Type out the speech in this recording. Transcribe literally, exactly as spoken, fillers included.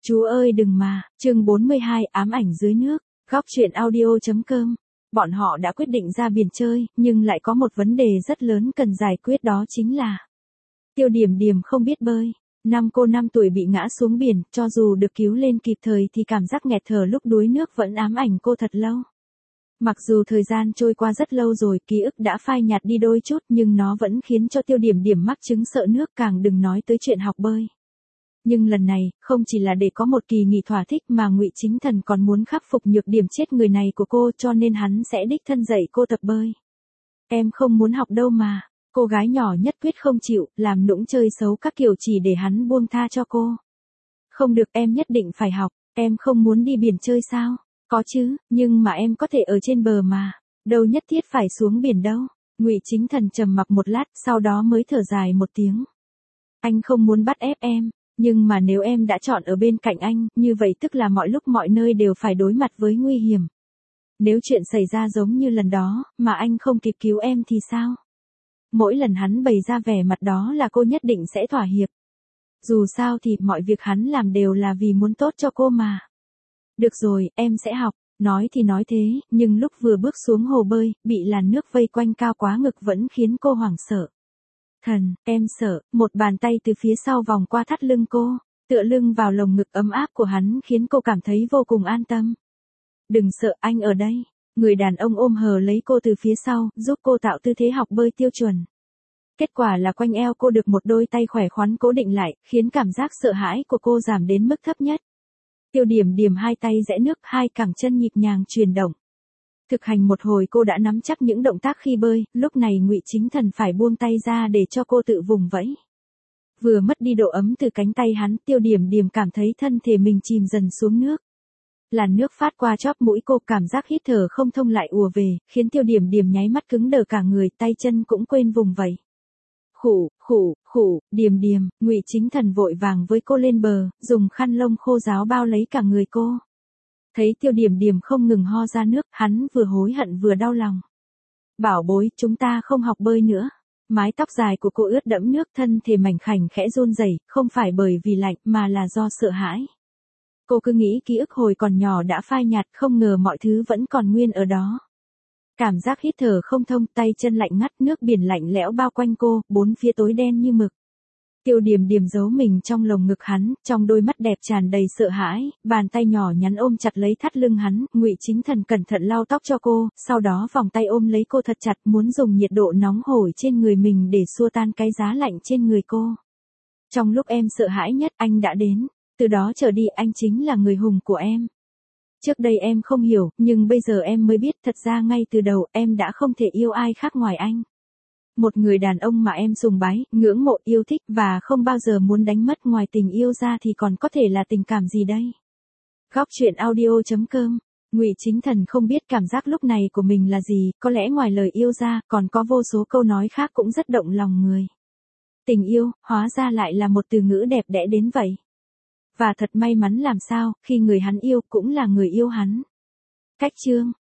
Chú ơi đừng mà, chương bốn mươi hai ám ảnh dưới nước, góc truyện audio.com. Bọn họ đã quyết định ra biển chơi, nhưng lại có một vấn đề rất lớn cần giải quyết, đó chính là Tiêu Điểm Điểm không biết bơi. Năm cô năm tuổi bị ngã xuống biển, cho dù được cứu lên kịp thời thì cảm giác nghẹt thở lúc đuối nước vẫn ám ảnh cô thật lâu. Mặc dù thời gian trôi qua rất lâu rồi, ký ức đã phai nhạt đi đôi chút, nhưng nó vẫn khiến cho Tiêu Điểm Điểm mắc chứng sợ nước, càng đừng nói tới chuyện học bơi. Nhưng lần này, không chỉ là để có một kỳ nghỉ thỏa thích mà Ngụy Chính Thần còn muốn khắc phục nhược điểm chết người này của cô, cho nên hắn sẽ đích thân dạy cô tập bơi. Em không muốn học đâu mà. Cô gái nhỏ nhất quyết không chịu, làm nũng chơi xấu các kiểu chỉ để hắn buông tha cho cô. Không được, em nhất định phải học. Em không muốn đi biển chơi sao? Có chứ, nhưng mà em có thể ở trên bờ mà. Đâu nhất thiết phải xuống biển đâu. Ngụy Chính Thần trầm mặc một lát, sau đó mới thở dài một tiếng. Anh không muốn bắt ép em. Nhưng mà nếu em đã chọn ở bên cạnh anh, như vậy tức là mọi lúc mọi nơi đều phải đối mặt với nguy hiểm. Nếu chuyện xảy ra giống như lần đó, mà anh không kịp cứu em thì sao? Mỗi lần hắn bày ra vẻ mặt đó là cô nhất định sẽ thỏa hiệp. Dù sao thì mọi việc hắn làm đều là vì muốn tốt cho cô mà. Được rồi, em sẽ học. Nói thì nói thế, nhưng lúc vừa bước xuống hồ bơi, bị làn nước vây quanh cao quá ngực vẫn khiến cô hoảng sợ. Thần, em sợ, một bàn tay từ phía sau vòng qua thắt lưng cô, tựa lưng vào lồng ngực ấm áp của hắn khiến cô cảm thấy vô cùng an tâm. Đừng sợ, anh ở đây. Người đàn ông ôm hờ lấy cô từ phía sau, giúp cô tạo tư thế học bơi tiêu chuẩn. Kết quả là quanh eo cô được một đôi tay khỏe khoắn cố định lại, khiến cảm giác sợ hãi của cô giảm đến mức thấp nhất. Tiêu Điểm Điểm hai tay rẽ nước, hai cẳng chân nhịp nhàng chuyển động. Thực hành một hồi cô đã nắm chắc những động tác khi bơi, lúc này Ngụy Chính Thần phải buông tay ra để cho cô tự vùng vẫy. Vừa mất đi độ ấm từ cánh tay hắn, Tiêu Điểm Điểm cảm thấy thân thể mình chìm dần xuống nước. Làn nước phát qua chóp mũi cô, cảm giác hít thở không thông lại ùa về, khiến Tiêu Điểm Điểm nháy mắt cứng đờ cả người, tay chân cũng quên vùng vẫy. Khụ, khụ, khụ, Điểm Điểm, Ngụy Chính Thần vội vàng với cô lên bờ, dùng khăn lông khô ráo bao lấy cả người cô. Thấy Tiêu Điểm Điểm không ngừng ho ra nước, hắn vừa hối hận vừa đau lòng. Bảo bối, chúng ta không học bơi nữa. Mái tóc dài của cô ướt đẫm nước, thân thể mảnh khảnh khẽ run rẩy, không phải bởi vì lạnh mà là do sợ hãi. Cô cứ nghĩ ký ức hồi còn nhỏ đã phai nhạt, không ngờ mọi thứ vẫn còn nguyên ở đó. Cảm giác hít thở không thông, tay chân lạnh ngắt, nước biển lạnh lẽo bao quanh cô, bốn phía tối đen như mực. Tiêu Điểm Điểm giấu mình trong lồng ngực hắn, trong đôi mắt đẹp tràn đầy sợ hãi, bàn tay nhỏ nhắn ôm chặt lấy thắt lưng hắn, Ngụy Chính Thần cẩn thận lau tóc cho cô, sau đó vòng tay ôm lấy cô thật chặt, muốn dùng nhiệt độ nóng hổi trên người mình để xua tan cái giá lạnh trên người cô. Trong lúc em sợ hãi nhất, anh đã đến, từ đó trở đi anh chính là người hùng của em. Trước đây em không hiểu, nhưng bây giờ em mới biết, thật ra ngay từ đầu em đã không thể yêu ai khác ngoài anh. Một người đàn ông mà em sùng bái, ngưỡng mộ, yêu thích và không bao giờ muốn đánh mất, ngoài tình yêu ra thì còn có thể là tình cảm gì đây? Góc truyện audio.com. Ngụy Chính Thần không biết cảm giác lúc này của mình là gì, có lẽ ngoài lời yêu ra, còn có vô số câu nói khác cũng rất động lòng người. Tình yêu, hóa ra lại là một từ ngữ đẹp đẽ đến vậy. Và thật may mắn làm sao, khi người hắn yêu cũng là người yêu hắn. Cách chương.